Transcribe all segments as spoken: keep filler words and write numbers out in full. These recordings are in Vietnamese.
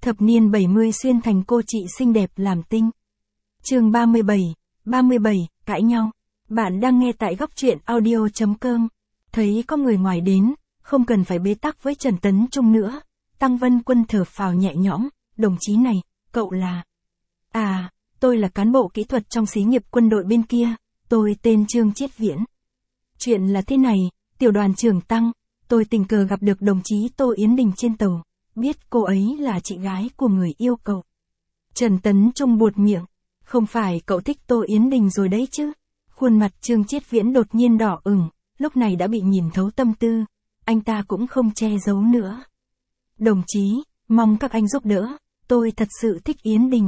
Thập niên bảy mươi xuyên thành cô chị xinh đẹp làm tinh. Chương ba mươi bảy, ba mươi bảy, cãi nhau. Bạn đang nghe tại góc truyện audio chấm com. Thấy có người ngoài đến, không cần phải bế tắc với Trần Tấn Trung nữa. Tăng Vân Quân thở phào nhẹ nhõm, đồng chí này, cậu là... À, tôi là cán bộ kỹ thuật trong xí nghiệp quân đội bên kia, tôi tên Trương Chiết Viễn. Chuyện là thế này, tiểu đoàn trưởng Tăng, tôi tình cờ gặp được đồng chí Tô Yến Đình trên tàu, biết cô ấy là chị gái của người yêu cậu. Trần Tấn Trung buột miệng, không phải cậu thích Tô Yến Đình rồi đấy chứ? Khuôn mặt Trương Chiết Viễn đột nhiên đỏ ửng, lúc này đã bị nhìn thấu tâm tư, anh ta cũng không che giấu nữa. Đồng chí, mong các anh giúp đỡ, tôi thật sự thích Yến Đình.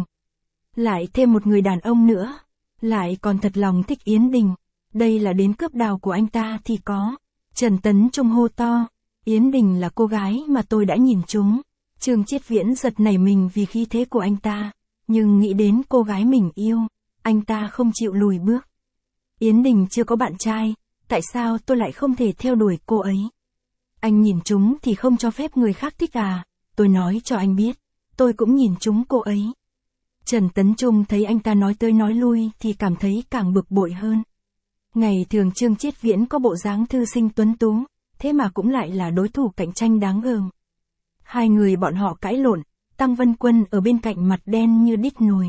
Lại thêm một người đàn ông nữa, lại còn thật lòng thích Yến Đình, đây là đến cướp đào của anh ta thì có. Trần Tấn Trung hô to, Yến Đình là cô gái mà tôi đã nhìn trúng. Trương Chiết Viễn giật nảy mình vì khí thế của anh ta, nhưng nghĩ đến cô gái mình yêu, anh ta không chịu lùi bước. Yến Đình chưa có bạn trai, tại sao tôi lại không thể theo đuổi cô ấy? Anh nhìn trúng thì không cho phép người khác thích à? Tôi nói cho anh biết, tôi cũng nhìn trúng cô ấy. Trần Tấn Trung thấy anh ta nói tới nói lui thì cảm thấy càng bực bội hơn. Ngày thường Trương Chiết Viễn có bộ dáng thư sinh tuấn tú, thế mà cũng lại là đối thủ cạnh tranh đáng gờm. Hai người bọn họ cãi lộn, Tăng Vân Quân ở bên cạnh mặt đen như đít nồi.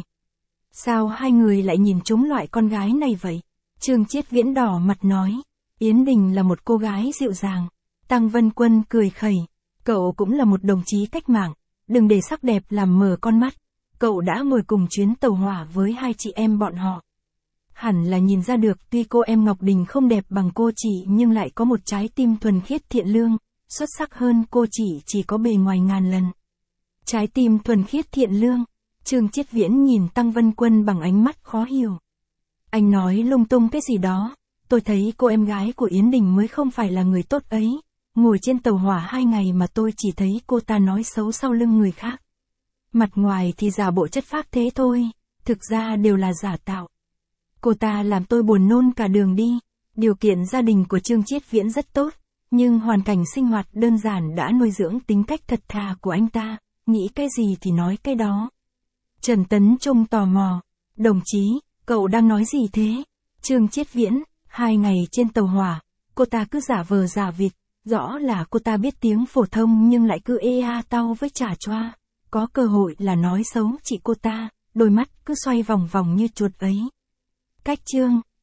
Sao hai người lại nhìn trúng loại con gái này vậy? Trương Chiết Viễn đỏ mặt nói, Yến Đình là một cô gái dịu dàng. Tăng Vân Quân cười khẩy, cậu cũng là một đồng chí cách mạng, đừng để sắc đẹp làm mờ con mắt. Cậu đã ngồi cùng chuyến tàu hỏa với hai chị em bọn họ. Hẳn là nhìn ra được tuy cô em Ngọc Đình không đẹp bằng cô chị nhưng lại có một trái tim thuần khiết thiện lương, xuất sắc hơn cô chị chỉ có bề ngoài ngàn lần. Trái tim thuần khiết thiện lương, Trương Chiết Viễn nhìn Tăng Vân Quân bằng ánh mắt khó hiểu. Anh nói lung tung cái gì đó, tôi thấy cô em gái của Yến Đình mới không phải là người tốt ấy. Ngồi trên tàu hỏa hai ngày mà tôi chỉ thấy cô ta nói xấu sau lưng người khác. Mặt ngoài thì giả bộ chất phác thế thôi, thực ra đều là giả tạo. Cô ta làm tôi buồn nôn cả đường đi. Điều kiện gia đình của Trương Chiết Viễn rất tốt, nhưng hoàn cảnh sinh hoạt đơn giản đã nuôi dưỡng tính cách thật thà của anh ta, nghĩ cái gì thì nói cái đó. Trần Tấn Trung tò mò, đồng chí, cậu đang nói gì thế? Trương Chiết Viễn, hai ngày trên tàu hỏa, cô ta cứ giả vờ giả vịt, rõ là cô ta biết tiếng phổ thông nhưng lại cứ ê a tao với chả choa. Có cơ hội là nói xấu chị cô ta, đôi mắt cứ xoay vòng vòng như chuột ấy. Cách chương,